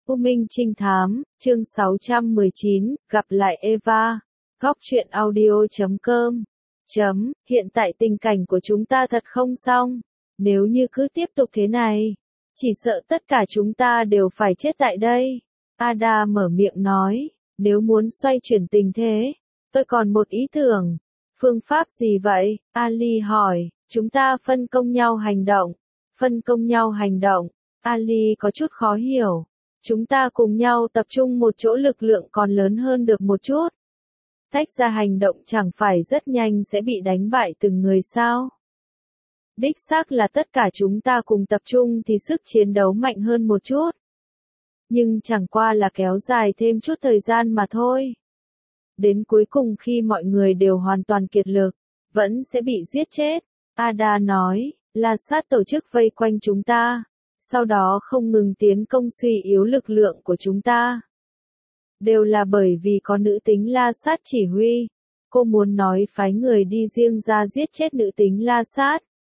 U Minh Trinh Thám, chương 619, gặp lại Eva. Góc truyện audio.com. Hiện tại tình cảnh của chúng ta thật không xong. Nếu như cứ tiếp tục thế này, chỉ sợ tất cả chúng ta đều phải chết tại đây. Ada mở miệng nói, nếu muốn xoay chuyển tình thế, tôi còn một ý tưởng. Phương pháp gì vậy? Ali hỏi, chúng ta phân công nhau hành động. Phân công nhau hành động. Ali có chút khó hiểu. Chúng ta cùng nhau tập trung một chỗ lực lượng còn lớn hơn được một chút. Tách ra hành động chẳng phải rất nhanh sẽ bị đánh bại từng người sao? Đích xác là tất cả chúng ta cùng tập trung thì sức chiến đấu mạnh hơn một chút. Nhưng chẳng qua là kéo dài thêm chút thời gian mà thôi. Đến cuối cùng khi mọi người đều hoàn toàn kiệt lực, vẫn sẽ bị giết chết. Ada nói, La Sát tổ chức vây quanh chúng ta, sau đó không ngừng tiến công suy yếu lực lượng của chúng ta. Đều là bởi vì có nữ tính La Sát chỉ huy. Cô muốn nói phái người đi riêng ra giết chết nữ tính La Sát,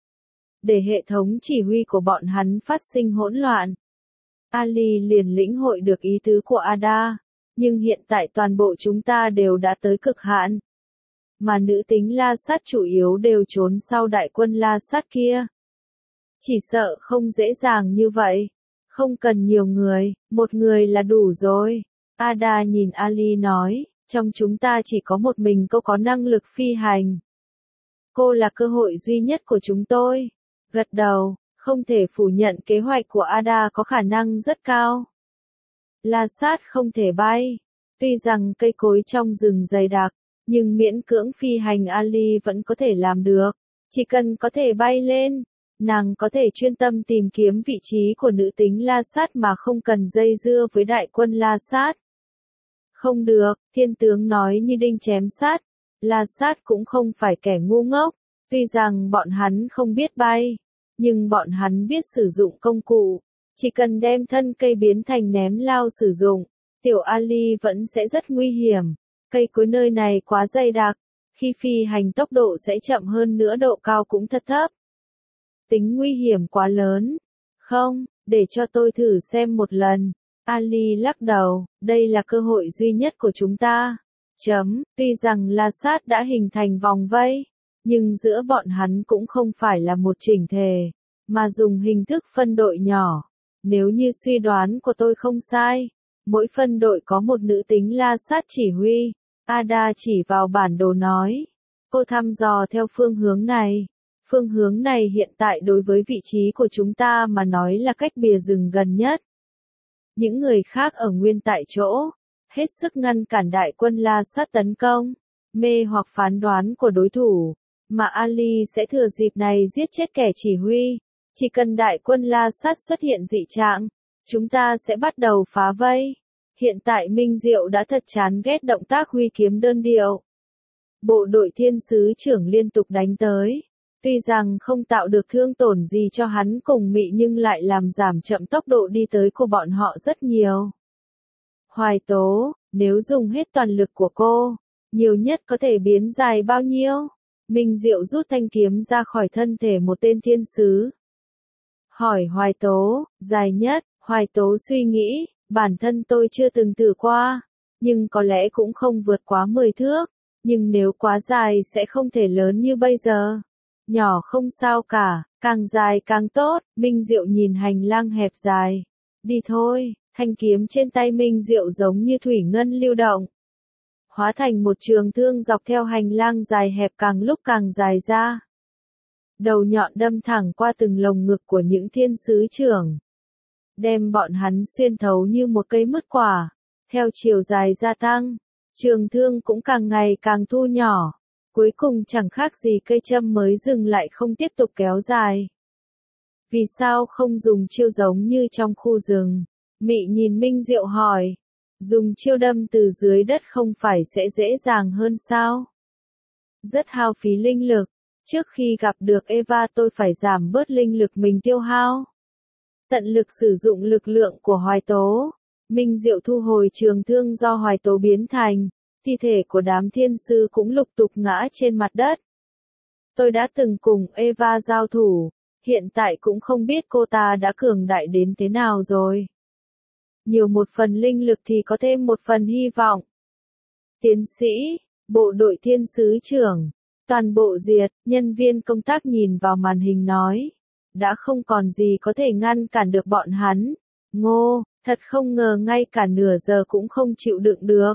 để hệ thống chỉ huy của bọn hắn phát sinh hỗn loạn. Ali liền lĩnh hội được ý tứ của Ada, nhưng hiện tại toàn bộ chúng ta đều đã tới cực hạn. Mà nữ tính La Sát chủ yếu đều trốn sau đại quân La Sát kia. Chỉ sợ không dễ dàng như vậy. Không cần nhiều người, một người là đủ rồi. Ada nhìn Ali nói, trong chúng ta chỉ có một mình cô có năng lực phi hành. Cô là cơ hội duy nhất của chúng tôi. Gật đầu, không thể phủ nhận kế hoạch của Ada có khả năng rất cao. La Sát không thể bay. Tuy rằng cây cối trong rừng dày đặc, nhưng miễn cưỡng phi hành Ali vẫn có thể làm được. Chỉ cần có thể bay lên, nàng có thể chuyên tâm tìm kiếm vị trí của nữ tính La Sát mà không cần dây dưa với đại quân La Sát. Không được, thiên tướng nói như đinh chém sát. La Sát cũng không phải kẻ ngu ngốc. Tuy rằng bọn hắn không biết bay, nhưng bọn hắn biết sử dụng công cụ. Chỉ cần đem thân cây biến thành ném lao sử dụng, tiểu Ali vẫn sẽ rất nguy hiểm. Cây cối nơi này quá dày đặc, khi phi hành tốc độ sẽ chậm hơn nữa, độ cao cũng thật thấp. Tính nguy hiểm quá lớn. Không, để cho tôi thử xem một lần. Ali lắc đầu, đây là cơ hội duy nhất của chúng ta. Tuy rằng La Sát đã hình thành vòng vây, nhưng giữa bọn hắn cũng không phải là một chỉnh thể, mà dùng hình thức phân đội nhỏ. Nếu như suy đoán của tôi không sai, mỗi phân đội có một nữ tính La Sát chỉ huy. Ada chỉ vào bản đồ nói, cô thăm dò theo phương hướng này. Phương hướng này hiện tại đối với vị trí của chúng ta mà nói là cách bìa rừng gần nhất. Những người khác ở nguyên tại chỗ, hết sức ngăn cản đại quân La Sát tấn công, mê hoặc phán đoán của đối thủ, mà Ali sẽ thừa dịp này giết chết kẻ chỉ huy. Chỉ cần đại quân La Sát xuất hiện dị trạng, chúng ta sẽ bắt đầu phá vây. Hiện tại Minh Diệu đã thật chán ghét động tác huy kiếm đơn điệu. Bộ đội thiên sứ trưởng liên tục đánh tới. Tuy rằng không tạo được thương tổn gì cho hắn cùng Mị nhưng lại làm giảm chậm tốc độ đi tới của bọn họ rất nhiều. Hoài Tố, nếu dùng hết toàn lực của cô, nhiều nhất có thể biến dài bao nhiêu? Minh Diệu rút thanh kiếm ra khỏi thân thể một tên thiên sứ. Hỏi Hoài Tố, dài nhất. Hoài Tố suy nghĩ, bản thân tôi chưa từng thử qua, nhưng có lẽ cũng không vượt quá 10 thước. Nhưng nếu quá dài sẽ không thể lớn như bây giờ. Nhỏ không sao cả, càng dài càng tốt. Minh Diệu nhìn hành lang hẹp dài. Đi thôi. Thanh kiếm trên tay Minh Diệu giống như thủy ngân lưu động, hóa thành một trường thương dọc theo hành lang dài hẹp càng lúc càng dài ra. Đầu nhọn đâm thẳng qua từng lồng ngực của những thiên sứ trưởng, đem bọn hắn xuyên thấu như một cây mứt quả. Theo chiều dài gia tăng, trường thương cũng càng ngày càng thu nhỏ. Cuối cùng chẳng khác gì cây châm mới dừng lại không tiếp tục kéo dài. Vì sao không dùng chiêu giống như trong khu rừng? Mị nhìn Minh Diệu hỏi. Dùng chiêu đâm từ dưới đất không phải sẽ dễ dàng hơn sao? Rất hao phí linh lực. Trước khi gặp được Eva tôi phải giảm bớt linh lực mình tiêu hao. Tận lực sử dụng lực lượng của Hoài Tố. Minh Diệu thu hồi trường thương do Hoài Tố biến thành. Thi thể của đám thiên sư cũng lục tục ngã trên mặt đất. Tôi đã từng cùng Eva giao thủ. Hiện tại cũng không biết cô ta đã cường đại đến thế nào rồi. Nhiều một phần linh lực thì có thêm một phần hy vọng. Tiến sĩ, bộ đội thiên sứ trưởng, toàn bộ diệt, nhân viên công tác nhìn vào màn hình nói. Đã không còn gì có thể ngăn cản được bọn hắn. Ngô, thật không ngờ ngay cả nửa giờ cũng không chịu đựng được.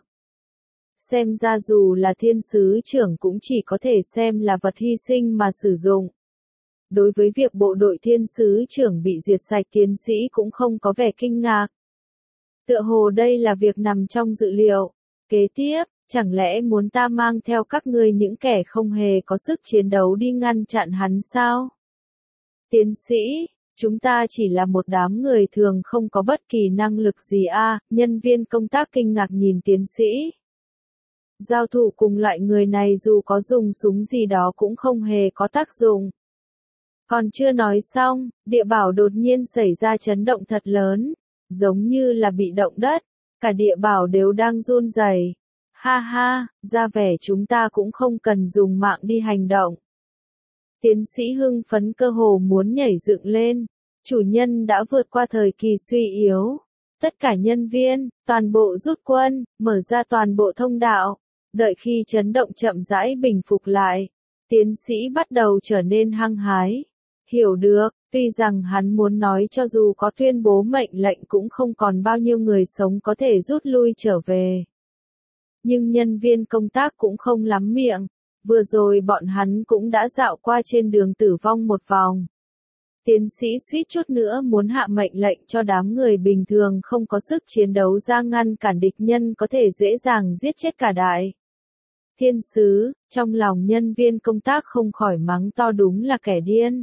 Xem ra dù là thiên sứ trưởng cũng chỉ có thể xem là vật hy sinh mà sử dụng. Đối với việc bộ đội thiên sứ trưởng bị diệt sạch, tiến sĩ cũng không có vẻ kinh ngạc. Tựa hồ đây là việc nằm trong dự liệu. Kế tiếp, chẳng lẽ muốn ta mang theo các ngươi những kẻ không hề có sức chiến đấu đi ngăn chặn hắn sao? Tiến sĩ, chúng ta chỉ là một đám người thường không có bất kỳ năng lực gì nhân viên công tác kinh ngạc nhìn tiến sĩ. Giao thủ cùng loại người này dù có dùng súng gì đó cũng không hề có tác dụng. Còn chưa nói xong, địa bảo đột nhiên xảy ra chấn động thật lớn, giống như là bị động đất, cả địa bảo đều đang run rẩy. Ha ha, ra vẻ chúng ta cũng không cần dùng mạng đi hành động. Tiến sĩ hưng phấn cơ hồ muốn nhảy dựng lên, chủ nhân đã vượt qua thời kỳ suy yếu. Tất cả nhân viên, toàn bộ rút quân, mở ra toàn bộ thông đạo. Đợi khi chấn động chậm rãi bình phục lại, tiến sĩ bắt đầu trở nên hăng hái. Hiểu được, tuy rằng hắn muốn nói cho dù có tuyên bố mệnh lệnh cũng không còn bao nhiêu người sống có thể rút lui trở về. Nhưng nhân viên công tác cũng không lắm miệng, vừa rồi bọn hắn cũng đã dạo qua trên đường tử vong một vòng. Tiến sĩ suýt chút nữa muốn hạ mệnh lệnh cho đám người bình thường không có sức chiến đấu ra ngăn cản địch nhân có thể dễ dàng giết chết cả đại. Thiên sứ, trong lòng nhân viên công tác không khỏi mắng to đúng là kẻ điên.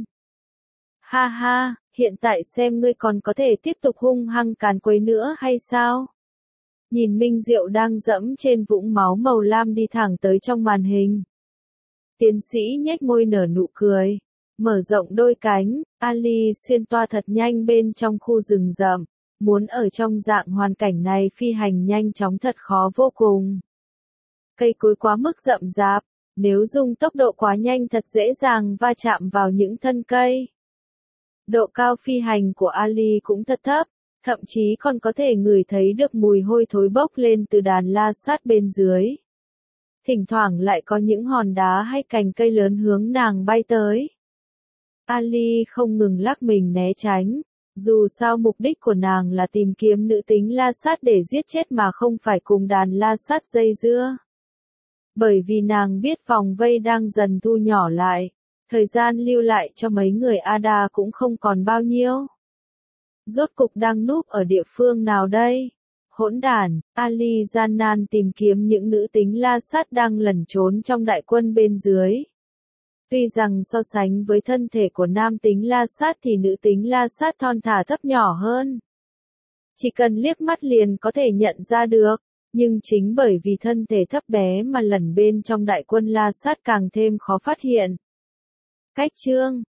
Ha ha, hiện tại xem ngươi còn có thể tiếp tục hung hăng càn quấy nữa hay sao? Nhìn Minh Diệu đang dẫm trên vũng máu màu lam đi thẳng tới trong màn hình. Tiến sĩ nhếch môi nở nụ cười. Mở rộng đôi cánh, Ali xuyên toa thật nhanh bên trong khu rừng rậm. Muốn ở trong dạng hoàn cảnh này phi hành nhanh chóng thật khó vô cùng. Cây cối quá mức rậm rạp, nếu dùng tốc độ quá nhanh thật dễ dàng va chạm vào những thân cây. Độ cao phi hành của Ali cũng thật thấp, thậm chí còn có thể ngửi thấy được mùi hôi thối bốc lên từ đàn la sát bên dưới. Thỉnh thoảng lại có những hòn đá hay cành cây lớn hướng nàng bay tới. Ali không ngừng lắc mình né tránh, dù sao mục đích của nàng là tìm kiếm nữ tính la sát để giết chết mà không phải cùng đàn la sát dây dưa. Bởi vì nàng biết vòng vây đang dần thu nhỏ lại, thời gian lưu lại cho mấy người Ada cũng không còn bao nhiêu. Rốt cục đang núp ở địa phương nào đây? Hỗn đản, Ali gian nan tìm kiếm những nữ tính la sát đang lẩn trốn trong đại quân bên dưới. Tuy rằng so sánh với thân thể của nam tính la sát thì nữ tính la sát thon thả thấp nhỏ hơn. Chỉ cần liếc mắt liền có thể nhận ra được, nhưng chính bởi vì thân thể thấp bé mà lẩn bên trong đại quân la sát càng thêm khó phát hiện. Cách chương